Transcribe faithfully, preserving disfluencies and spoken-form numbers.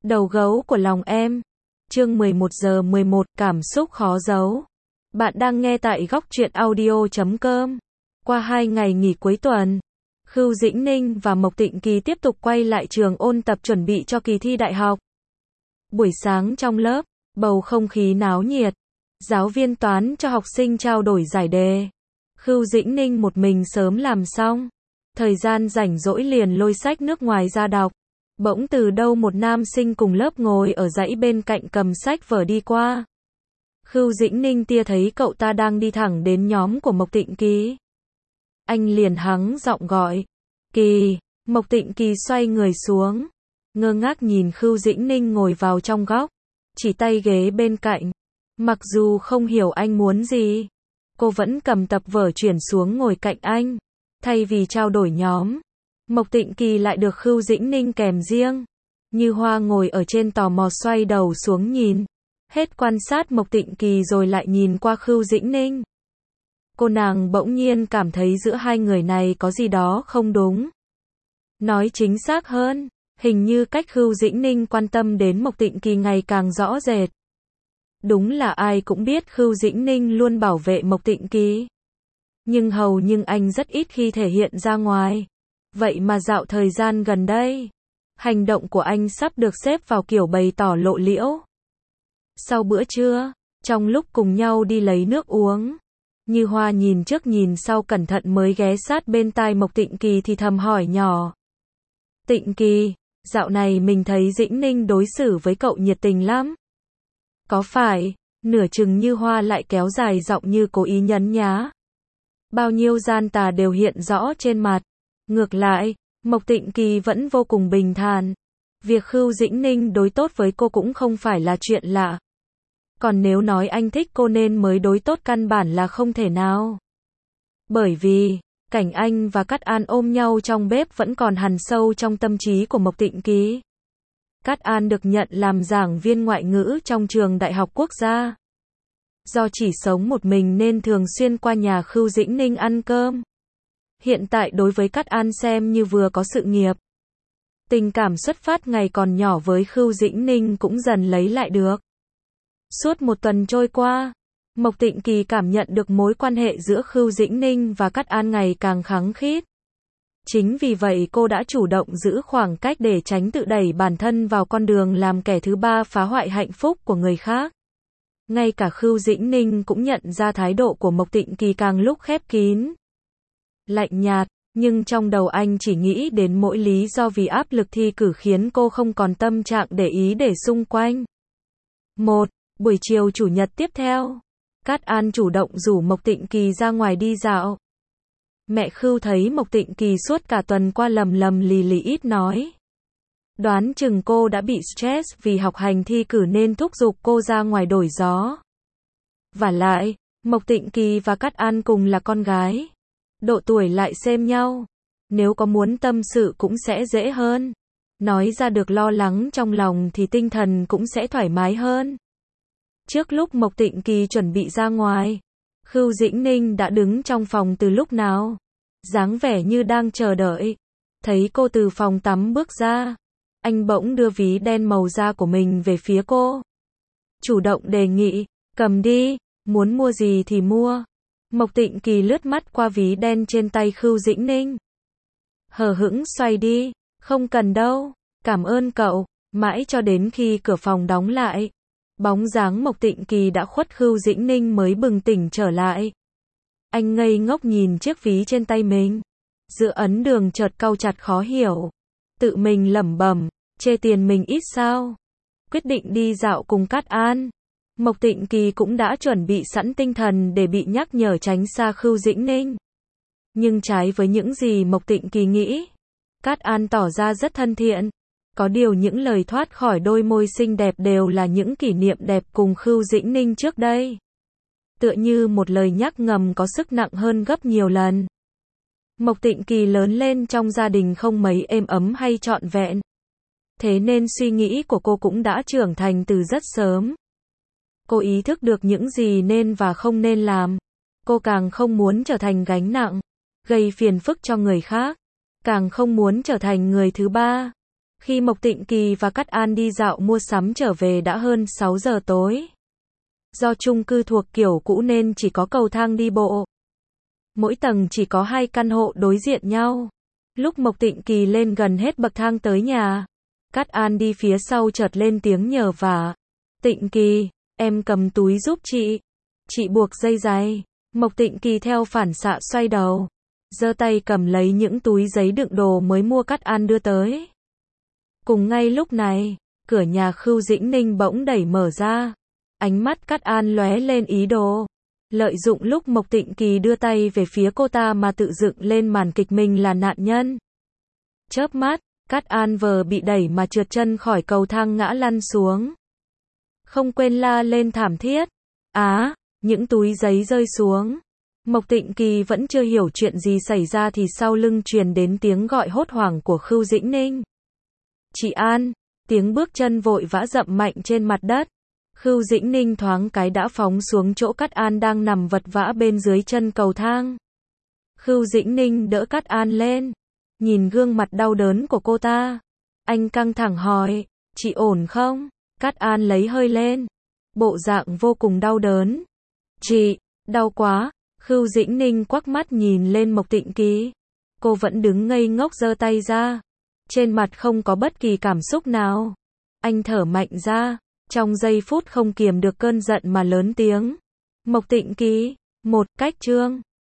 Đầu gấu của lòng em. Chương mười một giờ mười một, cảm xúc khó giấu. Bạn đang nghe tại góc truyện audio chấm com. Qua hai ngày nghỉ cuối tuần, Khưu Dĩnh Ninh và Mộc Tịnh Kỳ tiếp tục quay lại trường ôn tập chuẩn bị cho kỳ thi đại học. Buổi sáng trong lớp, bầu không khí náo nhiệt. Giáo viên toán cho học sinh trao đổi giải đề. Khưu Dĩnh Ninh một mình sớm làm xong. Thời gian rảnh rỗi liền lôi sách nước ngoài ra đọc. Bỗng từ đâu một nam sinh cùng lớp ngồi ở dãy bên cạnh cầm sách vở đi qua. Khưu Dĩnh Ninh tia thấy cậu ta đang đi thẳng đến nhóm của Mộc Tịnh Kỳ. Anh liền hắng giọng gọi. Kỳ. Mộc Tịnh Kỳ xoay người xuống. Ngơ ngác nhìn Khưu Dĩnh Ninh ngồi vào trong góc. Chỉ tay ghế bên cạnh. Mặc dù không hiểu anh muốn gì, cô vẫn cầm tập vở chuyển xuống ngồi cạnh anh. Thay vì trao đổi nhóm, Mộc Tịnh Kỳ lại được Khưu Dĩnh Ninh kèm riêng. Như Hoa ngồi ở trên tò mò xoay đầu xuống nhìn. Hết quan sát Mộc Tịnh Kỳ rồi lại nhìn qua Khưu Dĩnh Ninh. Cô nàng bỗng nhiên cảm thấy giữa hai người này có gì đó không đúng. Nói chính xác hơn, hình như cách Khưu Dĩnh Ninh quan tâm đến Mộc Tịnh Kỳ ngày càng rõ rệt. Đúng là ai cũng biết Khưu Dĩnh Ninh luôn bảo vệ Mộc Tịnh Kỳ. Nhưng hầu nhưng anh rất ít khi thể hiện ra ngoài. Vậy mà dạo thời gian gần đây, hành động của anh sắp được xếp vào kiểu bày tỏ lộ liễu. Sau bữa trưa, trong lúc cùng nhau đi lấy nước uống, Như Hoa nhìn trước nhìn sau cẩn thận mới ghé sát bên tai Mộc Tịnh Kỳ thì thầm hỏi nhỏ. Tịnh Kỳ, dạo này mình thấy Dĩnh Ninh đối xử với cậu nhiệt tình lắm. Có phải? Nửa chừng Như Hoa lại kéo dài giọng như cố ý nhấn nhá. Bao nhiêu gian tà đều hiện rõ trên mặt. Ngược lại, Mộc Tịnh Kỳ vẫn vô cùng bình thản. Việc Khưu Dĩnh Ninh đối tốt với cô cũng không phải là chuyện lạ. Còn nếu nói anh thích cô nên mới đối tốt căn bản là không thể nào. Bởi vì, cảnh anh và Cát An ôm nhau trong bếp vẫn còn hằn sâu trong tâm trí của Mộc Tịnh Kỳ. Cát An được nhận làm giảng viên ngoại ngữ trong trường đại học quốc gia. Do chỉ sống một mình nên thường xuyên qua nhà Khưu Dĩnh Ninh ăn cơm. Hiện tại đối với Cát An xem như vừa có sự nghiệp. Tình cảm xuất phát ngày còn nhỏ với Khưu Dĩnh Ninh cũng dần lấy lại được. Suốt một tuần trôi qua, Mộc Tịnh Kỳ cảm nhận được mối quan hệ giữa Khưu Dĩnh Ninh và Cát An ngày càng khăng khít. Chính vì vậy cô đã chủ động giữ khoảng cách để tránh tự đẩy bản thân vào con đường làm kẻ thứ ba phá hoại hạnh phúc của người khác. Ngay cả Khưu Dĩnh Ninh cũng nhận ra thái độ của Mộc Tịnh Kỳ càng lúc khép kín. Lạnh nhạt, nhưng trong đầu anh chỉ nghĩ đến mỗi lý do vì áp lực thi cử khiến cô không còn tâm trạng để ý để xung quanh. Một. Buổi chiều chủ nhật tiếp theo, Cát An chủ động rủ Mộc Tịnh Kỳ ra ngoài đi dạo. Mẹ Khưu thấy Mộc Tịnh Kỳ suốt cả tuần qua lầm lầm lì lì ít nói. Đoán chừng cô đã bị stress vì học hành thi cử nên thúc giục cô ra ngoài đổi gió. Vả lại, Mộc Tịnh Kỳ và Cát An cùng là con gái. Độ tuổi lại xem nhau. Nếu có muốn tâm sự cũng sẽ dễ hơn. Nói ra được lo lắng trong lòng thì tinh thần cũng sẽ thoải mái hơn. Trước lúc Mộc Tịnh Kỳ chuẩn bị ra ngoài, Khưu Dĩnh Ninh đã đứng trong phòng từ lúc nào. Dáng vẻ như đang chờ đợi. Thấy cô từ phòng tắm bước ra, anh bỗng đưa ví đen màu da của mình về phía cô. Chủ động đề nghị, cầm đi, muốn mua gì thì mua. Mộc Tịnh Kỳ lướt mắt qua ví đen trên tay Khưu Dĩnh Ninh. Hờ hững xoay đi, không cần đâu, cảm ơn cậu, mãi cho đến khi cửa phòng đóng lại. Bóng dáng Mộc Tịnh Kỳ đã khuất Khưu Dĩnh Ninh mới bừng tỉnh trở lại. Anh ngây ngốc nhìn chiếc ví trên tay mình. Giữa ấn đường chợt cau chặt khó hiểu. Tự mình lẩm bẩm, chê tiền mình ít sao. Quyết định đi dạo cùng Cát An. Mộc Tịnh Kỳ cũng đã chuẩn bị sẵn tinh thần để bị nhắc nhở tránh xa Khưu Dĩnh Ninh. Nhưng trái với những gì Mộc Tịnh Kỳ nghĩ, Cát An tỏ ra rất thân thiện. Có điều những lời thoát khỏi đôi môi xinh đẹp đều là những kỷ niệm đẹp cùng Khưu Dĩnh Ninh trước đây. Tựa như một lời nhắc ngầm có sức nặng hơn gấp nhiều lần. Mộc Tịnh Kỳ lớn lên trong gia đình không mấy êm ấm hay trọn vẹn. Thế nên suy nghĩ của cô cũng đã trưởng thành từ rất sớm. Cô ý thức được những gì nên và không nên làm. Cô càng không muốn trở thành gánh nặng, gây phiền phức cho người khác. Càng không muốn trở thành người thứ ba. Khi Mộc Tịnh Kỳ và Cát An đi dạo mua sắm trở về đã hơn sáu giờ tối. Do chung cư thuộc kiểu cũ nên chỉ có cầu thang đi bộ. Mỗi tầng chỉ có hai căn hộ đối diện nhau. Lúc Mộc Tịnh Kỳ lên gần hết bậc thang tới nhà, Cát An đi phía sau chợt lên tiếng nhờ vả. Tịnh Kỳ, em cầm túi giúp chị. Chị buộc dây giày. Mộc Tịnh Kỳ theo phản xạ xoay đầu, giơ tay cầm lấy những túi giấy đựng đồ mới mua Cát An đưa tới. Cùng ngay lúc này, cửa nhà Khưu Dĩnh Ninh bỗng đẩy mở ra. Ánh mắt Cát An lóe lên ý đồ. Lợi dụng lúc Mộc Tịnh Kỳ đưa tay về phía cô ta mà tự dựng lên màn kịch mình là nạn nhân. Chớp mắt, Cát An vờ bị đẩy mà trượt chân khỏi cầu thang ngã lăn xuống. Không quên la lên thảm thiết. Á, những túi giấy rơi xuống. Mộc Tịnh Kỳ vẫn chưa hiểu chuyện gì xảy ra thì sau lưng truyền đến tiếng gọi hốt hoảng của Khưu Dĩnh Ninh. Chị An, tiếng bước chân vội vã dậm mạnh trên mặt đất. Khưu Dĩnh Ninh thoáng cái đã phóng xuống chỗ Cát An đang nằm vật vã bên dưới chân cầu thang. Khưu Dĩnh Ninh đỡ Cát An lên, nhìn gương mặt đau đớn của cô ta. Anh căng thẳng hỏi, chị ổn không? Cát An lấy hơi lên, bộ dạng vô cùng đau đớn. Chị, đau quá. Khưu Dĩnh Ninh quắc mắt nhìn lên Mộc Tịnh Kỳ. Cô vẫn đứng ngây ngốc giơ tay ra. Trên mặt không có bất kỳ cảm xúc nào. Anh thở mạnh ra, trong giây phút không kiềm được cơn giận mà lớn tiếng. Mộc Tịnh Kỳ, một cách trương.